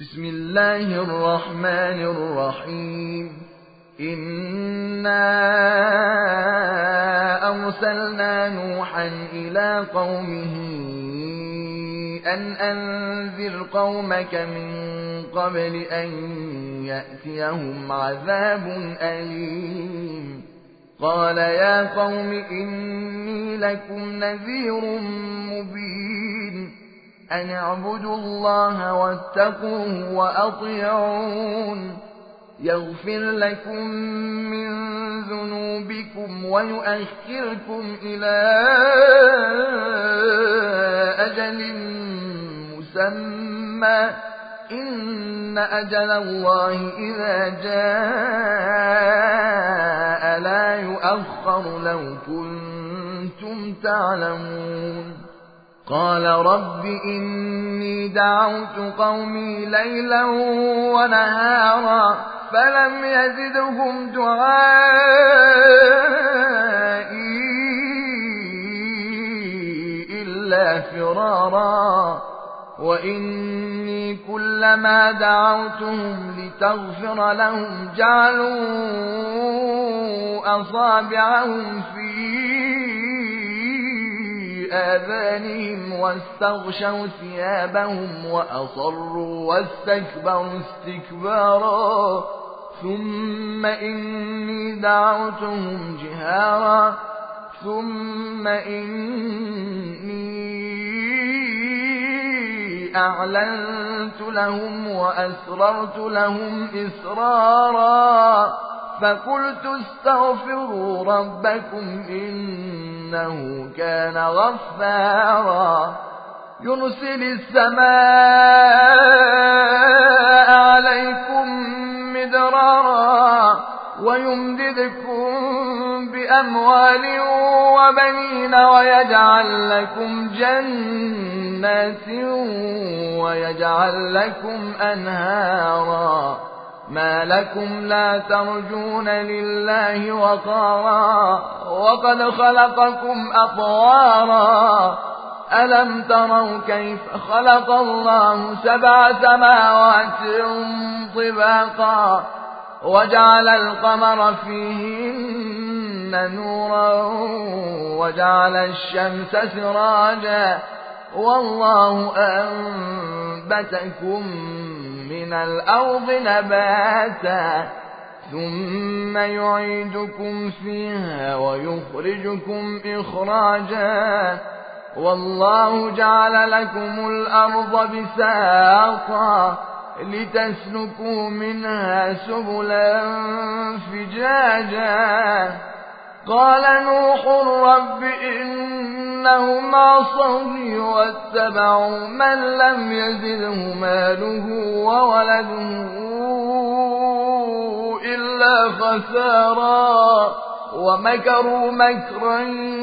بسم الله الرحمن الرحيم إنا أرسلنا نوحا إلى قومه أن أنذر قومك من قبل أن يأتيهم عذاب أليم قال يا قوم إني لكم نذير مبين أن اعبدوا الله واتقوه وأطيعون يغفر لكم من ذنوبكم ويؤخركم إلى أجل مسمى إن أجل الله إذا جاء لا يؤخر لو كنتم تعلمون قال رب إني دعوت قومي ليلا ونهارا فلم يزدهم دعائي إلا فرارا وإني كلما دعوتهم لتغفر لهم جعلوا أصابعهم في آذانهم واستغشوا ثيابهم وأصروا واستكبروا استكبارا ثم إني دعوتهم جهارا ثم إني أعلنت لهم وأسررت لهم إسرارا فقلت استغفروا ربكم إنه كان غفارا يرسل السماء عليكم مدرارا ويمددكم بأموال وبنين ويجعل لكم جنات ويجعل لكم أنهارا ما لكم لا ترجون لله وقارا وقد خلقكم أطوارا ألم تروا كيف خلق الله 7 سماوات طباقا وجعل القمر فيهن نورا وجعل الشمس سراجا والله أنبتكم من الأرض نباتا ثم يعيدكم فيها ويخرجكم إخراجا والله جعل لكم الأرض بساطا لتسلكوا منها سبلا فجاجا قال نوح رب إنهم عصوني واتبعوا من لم يزده ماله وولده إلا خسارا ومكروا مكرا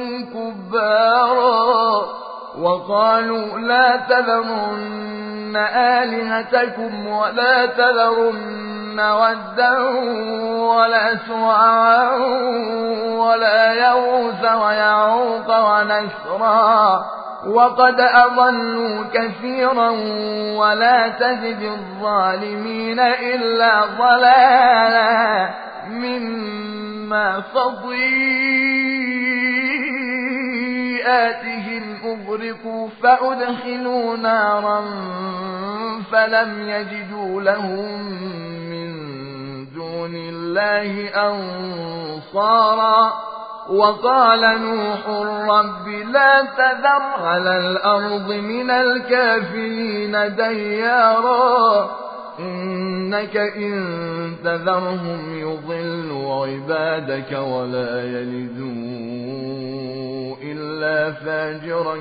كبارا وقالوا لا تذرن آلهتكم ولا تذرن ودا ولا سواعا ولا يغوث ويعوق ونسرا وقد أضلوا كثيرا ولا تزد الظالمين إلا ضلالا مما خطيئاتهم أغرقوا فأدخلوا نارا فلم يجدوا لهم من دون الله أنصارا وقال نوح رب لا تذر على الأرض من الكافرين ديارا إنك إن تذرهم يضلوا عبادك ولا يلدوا إلا فاجرا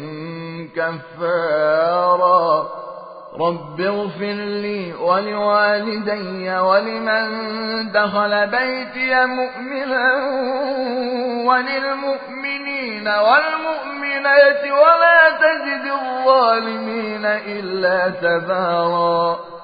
كفارا رب اغفر لي ولوالدي ولمن دخل بيتي مؤمنا وللمؤمنين والمؤمنات ولا تزد الظالمين إلا تبارا